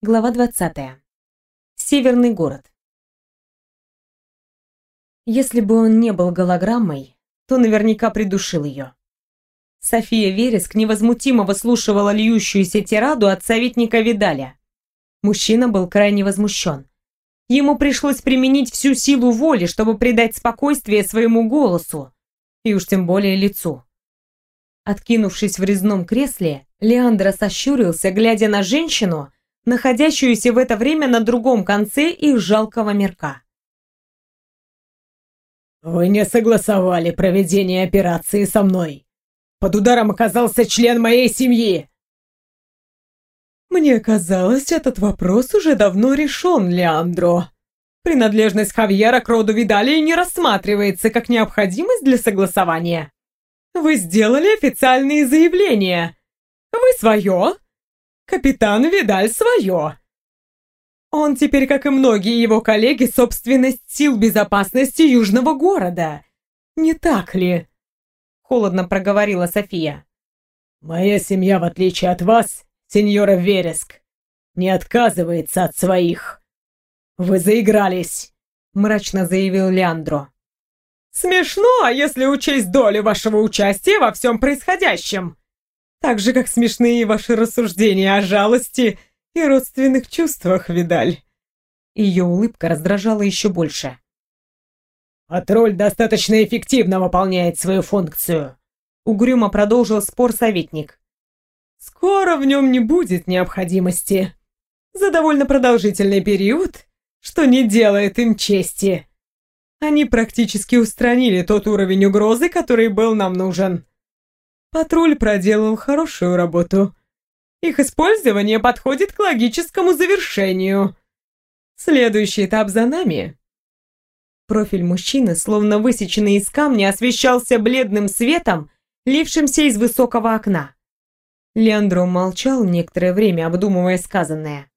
Глава 20. Северный город. Если бы он не был голограммой, то наверняка придушил ее. София Вереск невозмутимо выслушивала льющуюся тираду от советника Видаля. Мужчина был крайне возмущен. Ему пришлось применить всю силу воли, чтобы придать спокойствие своему голосу, и уж тем более лицу. Откинувшись в резном кресле, Леандро сощурился, глядя на женщину, находящуюся в это время на другом конце их жалкого мирка. «Вы не согласовали проведение операции со мной. Под ударом оказался член моей семьи!» «Мне казалось, этот вопрос уже давно решен, Леандро. Принадлежность Хавьера к роду Видалей не рассматривается как необходимость для согласования. Вы сделали официальные заявления. Вы свое, капитан Видаль свое. Он теперь, как и многие его коллеги, собственность сил безопасности Южного города. Не так ли?» Холодно проговорила София. «Моя семья, в отличие от вас, сеньора Вереск, не отказывается от своих. Вы заигрались», — мрачно заявил Леандро. «Смешно, если учесть долю вашего участия во всем происходящем. Так же, как смешные ваши рассуждения о жалости и родственных чувствах, Видаль». Ее улыбка раздражала еще больше. «Патруль достаточно эффективно выполняет свою функцию», — угрюмо продолжил спор советник. «Скоро в нем не будет необходимости. За довольно продолжительный период, что не делает им чести. Они практически устранили тот уровень угрозы, который был нам нужен. Патруль проделал хорошую работу. Их использование подходит к логическому завершению. Следующий этап за нами». Профиль мужчины, словно высеченный из камня, освещался бледным светом, лившимся из высокого окна. Леандро молчал некоторое время, обдумывая сказанное.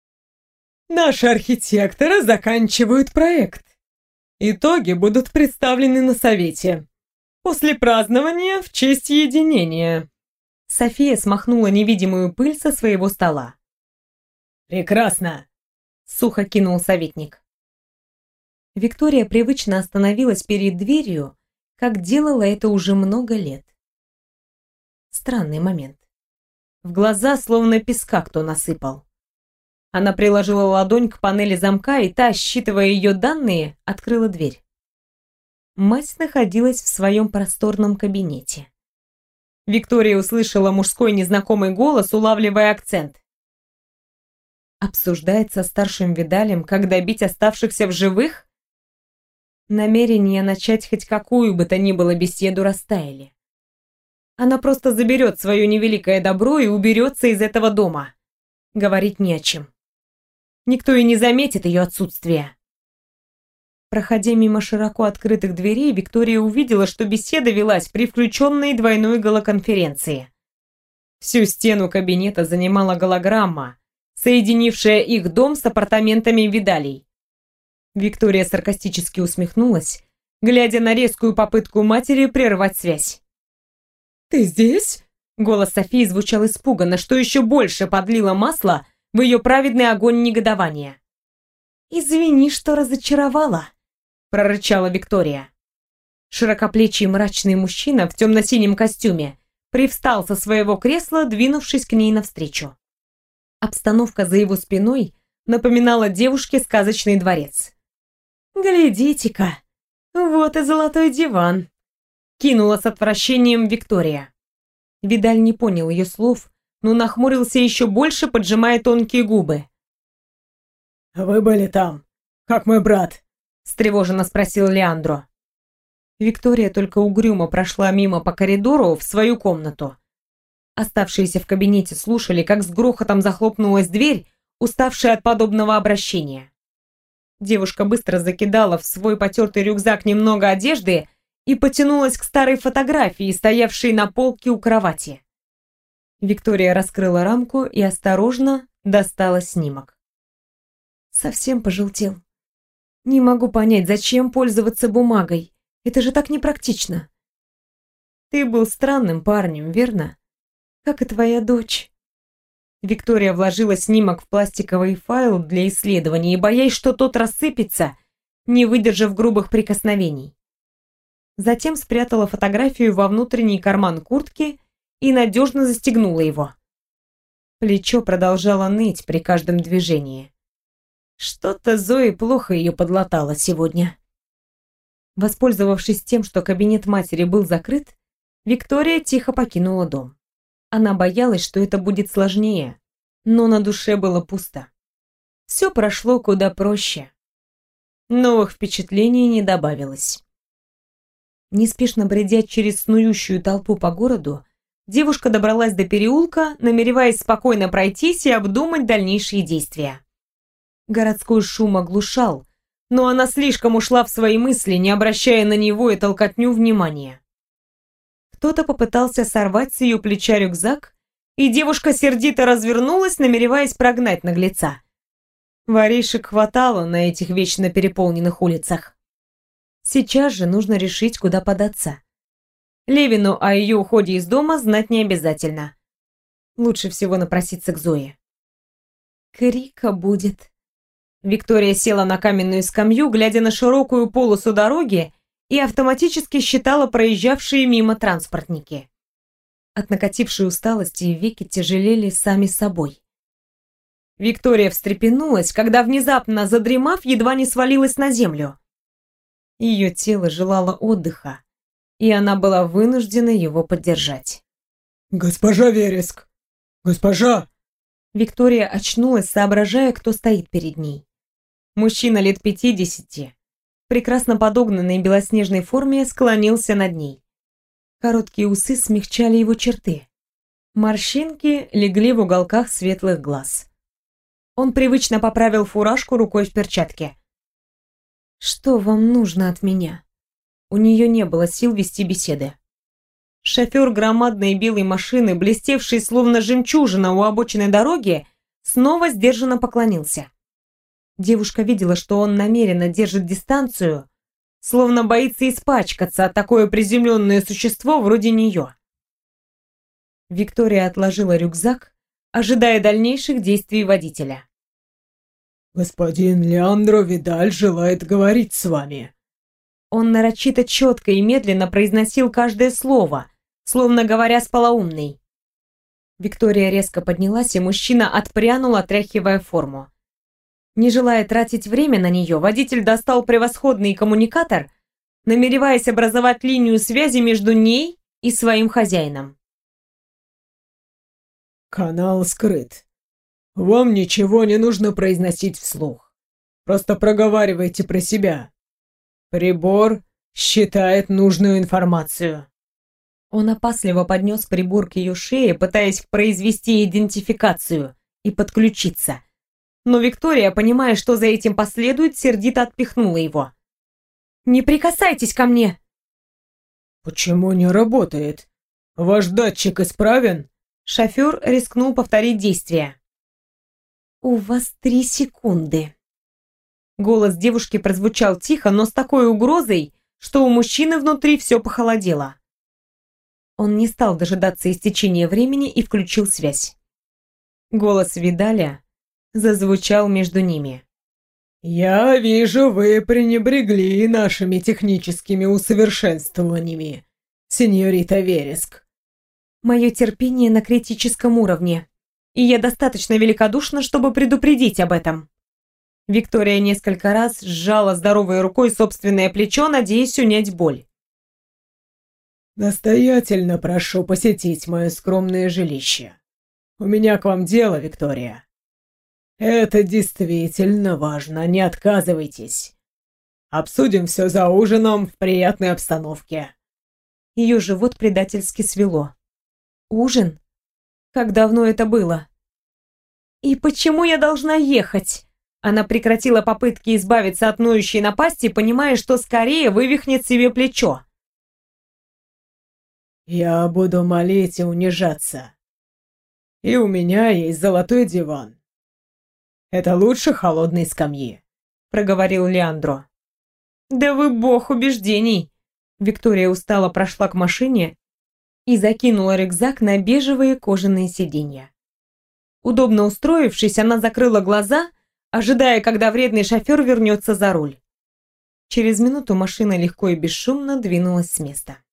«Наши архитекторы заканчивают проект. Итоги будут представлены на совете. После празднования в честь единения». София смахнула невидимую пыль со своего стола. «Прекрасно!» — сухо кинул советник. Виктория привычно остановилась перед дверью, как делала это уже много лет. Странный момент. В глаза словно песка кто насыпал. Она приложила ладонь к панели замка, и та, считывая ее данные, открыла дверь. Мать находилась в своем просторном кабинете. Виктория услышала мужской незнакомый голос, улавливая акцент. Обсуждает со старшим Видалем, как добить оставшихся в живых? Намерения начать хоть какую бы то ни было беседу растаяли. Она просто заберет свое невеликое добро и уберется из этого дома. Говорить не о чем. Никто и не заметит ее отсутствие. Проходя мимо широко открытых дверей, Виктория увидела, что беседа велась при включенной двойной голоконференции. Всю стену кабинета занимала голограмма, соединившая их дом с апартаментами Видалей. Виктория саркастически усмехнулась, глядя на резкую попытку матери прервать связь. «Ты здесь?» Голос Софии звучал испуганно, что еще больше подлило масла в ее праведный огонь негодования. «Извини, что разочаровала», — прорычала Виктория. Широкоплечий мрачный мужчина в темно-синем костюме привстал со своего кресла, двинувшись к ней навстречу. Обстановка за его спиной напоминала девушке сказочный дворец. «Глядите-ка, вот и золотой диван», — кинула с отвращением Виктория. Видаль не понял ее слов, но нахмурился еще больше, поджимая тонкие губы. «Вы были там, как мой брат?» — встревоженно спросил Леандро. Виктория только угрюмо прошла мимо по коридору в свою комнату. Оставшиеся в кабинете слушали, как с грохотом захлопнулась дверь, уставшая от подобного обращения. Девушка быстро закидала в свой потертый рюкзак немного одежды и потянулась к старой фотографии, стоявшей на полке у кровати. Виктория раскрыла рамку и осторожно достала снимок. Совсем пожелтел. Не могу понять, зачем пользоваться бумагой. Это же так непрактично. Ты был странным парнем, верно? Как и твоя дочь. Виктория вложила снимок в пластиковый файл для исследования и, боясь, что тот рассыпется, не выдержав грубых прикосновений. Затем спрятала фотографию во внутренний карман куртки и надежно застегнула его. Плечо продолжало ныть при каждом движении. Что-то Зои плохо ее подлатала сегодня. Воспользовавшись тем, что кабинет матери был закрыт, Виктория тихо покинула дом. Она боялась, что это будет сложнее, но на душе было пусто. Все прошло куда проще. Новых впечатлений не добавилось. Неспешно бредя через снующую толпу по городу, девушка добралась до переулка, намереваясь спокойно пройтись и обдумать дальнейшие действия. Городской шум оглушал, но она слишком ушла в свои мысли, не обращая на него и толкотню внимания. Кто-то попытался сорвать с ее плеча рюкзак, и девушка сердито развернулась, намереваясь прогнать наглеца. Воришек хватало на этих вечно переполненных улицах. Сейчас же нужно решить, куда податься. Левину о ее уходе из дома знать не обязательно. Лучше всего напроситься к Зое. Крика будет. Виктория села на каменную скамью, глядя на широкую полосу дороги, и автоматически считала проезжавшие мимо транспортники. От накатившей усталости веки тяжелели сами собой. Виктория встрепенулась, когда, внезапно задремав, едва не свалилась на землю. Ее тело желало отдыха, и она была вынуждена его поддержать. «Госпожа Вереск! Госпожа!» Виктория очнулась, соображая, кто стоит перед ней. Мужчина лет 50, прекрасно подогнанной белоснежной форме, склонился над ней. Короткие усы смягчали его черты. Морщинки легли в уголках светлых глаз. Он привычно поправил фуражку рукой в перчатке. «Что вам нужно от меня?» У нее не было сил вести беседы. Шофер громадной белой машины, блестевший словно жемчужина у обочины дороги, снова сдержанно поклонился. Девушка видела, что он намеренно держит дистанцию, словно боится испачкаться от такое приземленное существо вроде нее. Виктория отложила рюкзак, ожидая дальнейших действий водителя. «Господин Леандро Видаль желает говорить с вами». Он нарочито четко и медленно произносил каждое слово, словно говоря с полоумной. Виктория резко поднялась, и мужчина отпрянул, отряхивая форму. Не желая тратить время на нее, водитель достал превосходный коммуникатор, намереваясь образовать линию связи между ней и своим хозяином. «Канал скрыт. Вам ничего не нужно произносить вслух. Просто проговаривайте про себя. Прибор считает нужную информацию». Он опасливо поднес прибор к ее шее, пытаясь произвести идентификацию и подключиться. Но Виктория, понимая, что за этим последует, сердито отпихнула его. «Не прикасайтесь ко мне!» «Почему не работает? Ваш датчик исправен?» Шофер рискнул повторить действие. «У вас 3 секунды». Голос девушки прозвучал тихо, но с такой угрозой, что у мужчины внутри все похолодело. Он не стал дожидаться истечения времени и включил связь. Голос Видаля зазвучал между ними. «Я вижу, вы пренебрегли нашими техническими усовершенствованиями, сеньорита Вереск». «Мое терпение на критическом уровне, и я достаточно великодушна, чтобы предупредить об этом». Виктория несколько раз сжала здоровой рукой собственное плечо, надеясь унять боль. «Настоятельно прошу посетить мое скромное жилище. У меня к вам дело, Виктория. Это действительно важно, не отказывайтесь. Обсудим все за ужином в приятной обстановке». Ее живот предательски свело. «Ужин? Как давно это было? И почему я должна ехать?» Она прекратила попытки избавиться от ноющей напасти, понимая, что скорее вывихнет себе плечо. «Я буду молить и унижаться. И у меня есть золотой диван. Это лучше холодной скамьи», — проговорил Леандро. «Да вы бог убеждений!» Виктория устало прошла к машине и закинула рюкзак на бежевые кожаные сиденья. Удобно устроившись, она закрыла глаза, ожидая, когда вредный шофер вернется за руль. Через минуту машина легко и бесшумно двинулась с места.